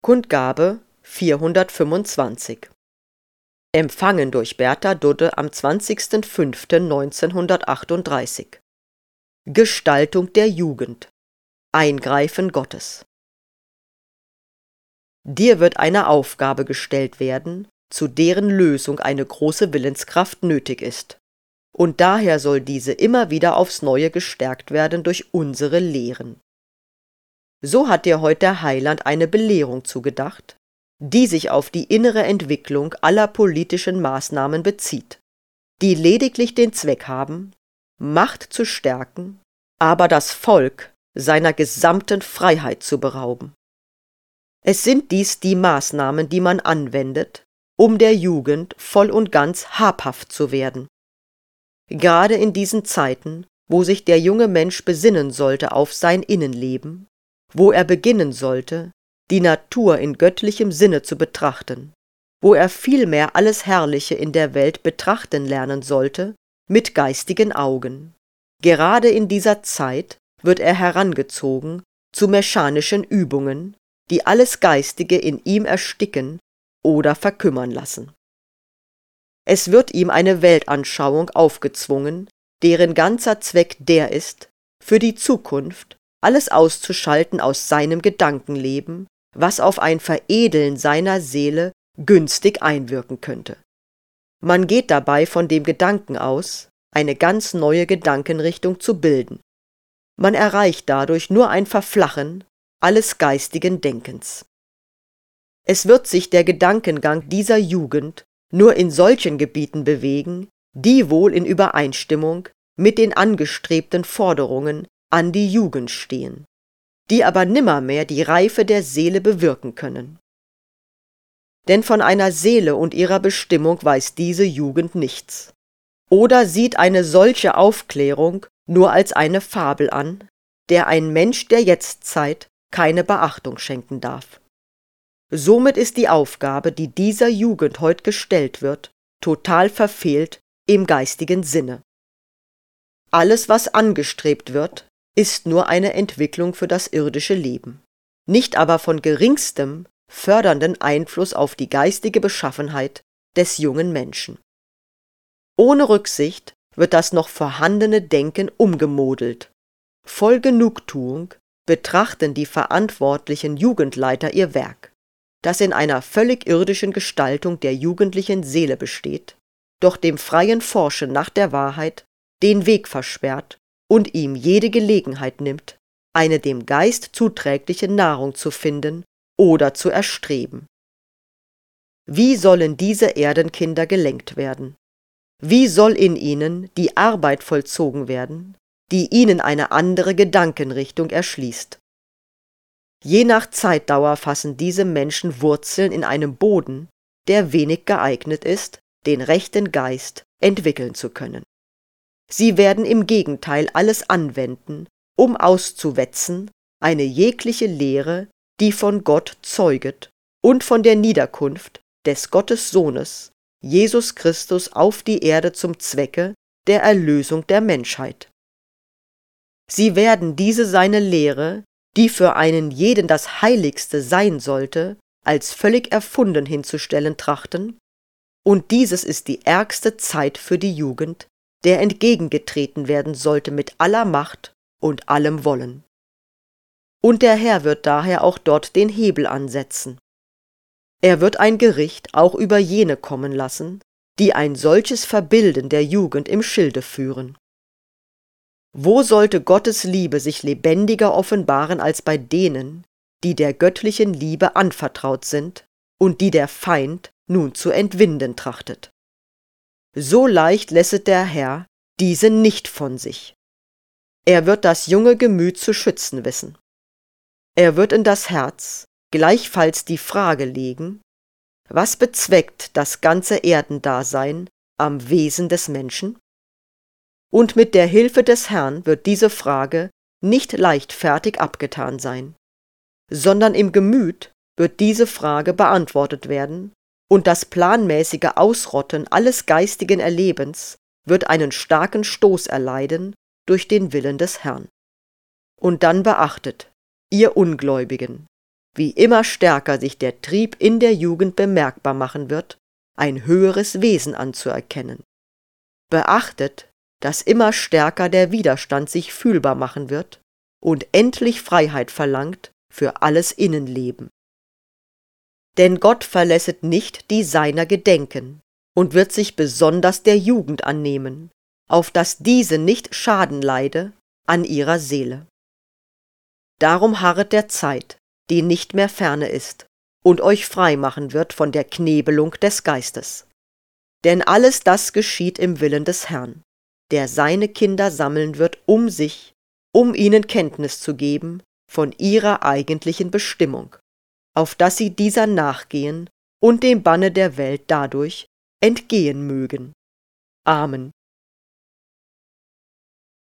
Kundgabe 425. Empfangen durch Bertha Dudde am 20.05.1938. Gestaltung der Jugend. Eingreifen Gottes. Dir wird eine Aufgabe gestellt werden, zu deren Lösung eine große Willenskraft nötig ist. Und daher soll diese immer wieder aufs Neue gestärkt werden durch unsere Lehren. So hat dir heute der Heiland eine Belehrung zugedacht, die sich auf die innere Entwicklung aller politischen Maßnahmen bezieht, die lediglich den Zweck haben, Macht zu stärken, aber das Volk seiner gesamten Freiheit zu berauben. Es sind dies die Maßnahmen, die man anwendet, um der Jugend voll und ganz habhaft zu werden. Gerade in diesen Zeiten, wo sich der junge Mensch besinnen sollte auf sein Innenleben, wo er beginnen sollte, die Natur in göttlichem Sinne zu betrachten, wo er vielmehr alles Herrliche in der Welt betrachten lernen sollte, mit geistigen Augen. Gerade in dieser Zeit wird er herangezogen zu mechanischen Übungen, die alles Geistige in ihm ersticken oder verkümmern lassen. Es wird ihm eine Weltanschauung aufgezwungen, deren ganzer Zweck der ist, für die Zukunft alles auszuschalten aus seinem Gedankenleben, was auf ein Veredeln seiner Seele günstig einwirken könnte. Man geht dabei von dem Gedanken aus, eine ganz neue Gedankenrichtung zu bilden. Man erreicht dadurch nur ein Verflachen alles geistigen Denkens. Es wird sich der Gedankengang dieser Jugend nur in solchen Gebieten bewegen, die wohl in Übereinstimmung mit den angestrebten Forderungen an die Jugend stehen, die aber nimmermehr die Reife der Seele bewirken können. Denn von einer Seele und ihrer Bestimmung weiß diese Jugend nichts. Oder sieht eine solche Aufklärung nur als eine Fabel an, der ein Mensch der Jetztzeit keine Beachtung schenken darf. Somit ist die Aufgabe, die dieser Jugend heut gestellt wird, total verfehlt im geistigen Sinne. Alles, was angestrebt wird, ist nur eine Entwicklung für das irdische Leben, nicht aber von geringstem fördernden Einfluss auf die geistige Beschaffenheit des jungen Menschen. Ohne Rücksicht wird das noch vorhandene Denken umgemodelt. Voll Genugtuung betrachten die verantwortlichen Jugendleiter ihr Werk, das in einer völlig irdischen Gestaltung der jugendlichen Seele besteht, doch dem freien Forschen nach der Wahrheit den Weg versperrt und ihm jede Gelegenheit nimmt, eine dem Geist zuträgliche Nahrung zu finden oder zu erstreben. Wie sollen diese Erdenkinder gelenkt werden? Wie soll in ihnen die Arbeit vollzogen werden, die ihnen eine andere Gedankenrichtung erschließt? Je nach Zeitdauer fassen diese Menschen Wurzeln in einem Boden, der wenig geeignet ist, den rechten Geist entwickeln zu können. Sie werden im Gegenteil alles anwenden, um auszuwetzen eine jegliche Lehre, die von Gott zeuget und von der Niederkunft des Gottes Sohnes, Jesus Christus, auf die Erde zum Zwecke der Erlösung der Menschheit. Sie werden diese seine Lehre, die für einen jeden das Heiligste sein sollte, als völlig erfunden hinzustellen trachten, und dieses ist die ärgste Zeit für die Jugend, der entgegengetreten werden sollte mit aller Macht und allem Wollen. Und der Herr wird daher auch dort den Hebel ansetzen. Er wird ein Gericht auch über jene kommen lassen, die ein solches Verbilden der Jugend im Schilde führen. Wo sollte Gottes Liebe sich lebendiger offenbaren als bei denen, die der göttlichen Liebe anvertraut sind und die der Feind nun zu entwinden trachtet? So leicht lässet der Herr diese nicht von sich. Er wird das junge Gemüt zu schützen wissen. Er wird in das Herz gleichfalls die Frage legen, was bezweckt das ganze Erdendasein am Wesen des Menschen? Und mit der Hilfe des Herrn wird diese Frage nicht leichtfertig abgetan sein, sondern im Gemüt wird diese Frage beantwortet werden, und das planmäßige Ausrotten alles geistigen Erlebens wird einen starken Stoß erleiden durch den Willen des Herrn. Und dann beachtet, ihr Ungläubigen, wie immer stärker sich der Trieb in der Jugend bemerkbar machen wird, ein höheres Wesen anzuerkennen. Beachtet, dass immer stärker der Widerstand sich fühlbar machen wird und endlich Freiheit verlangt für alles Innenleben. Denn Gott verlässet nicht, die seiner gedenken, und wird sich besonders der Jugend annehmen, auf dass diese nicht Schaden leide an ihrer Seele. Darum harret der Zeit, die nicht mehr ferne ist, und euch frei machen wird von der Knebelung des Geistes. Denn alles das geschieht im Willen des Herrn, der seine Kinder sammeln wird um sich, um ihnen Kenntnis zu geben von ihrer eigentlichen Bestimmung, auf dass sie dieser nachgehen und dem Banne der Welt dadurch entgehen mögen. Amen.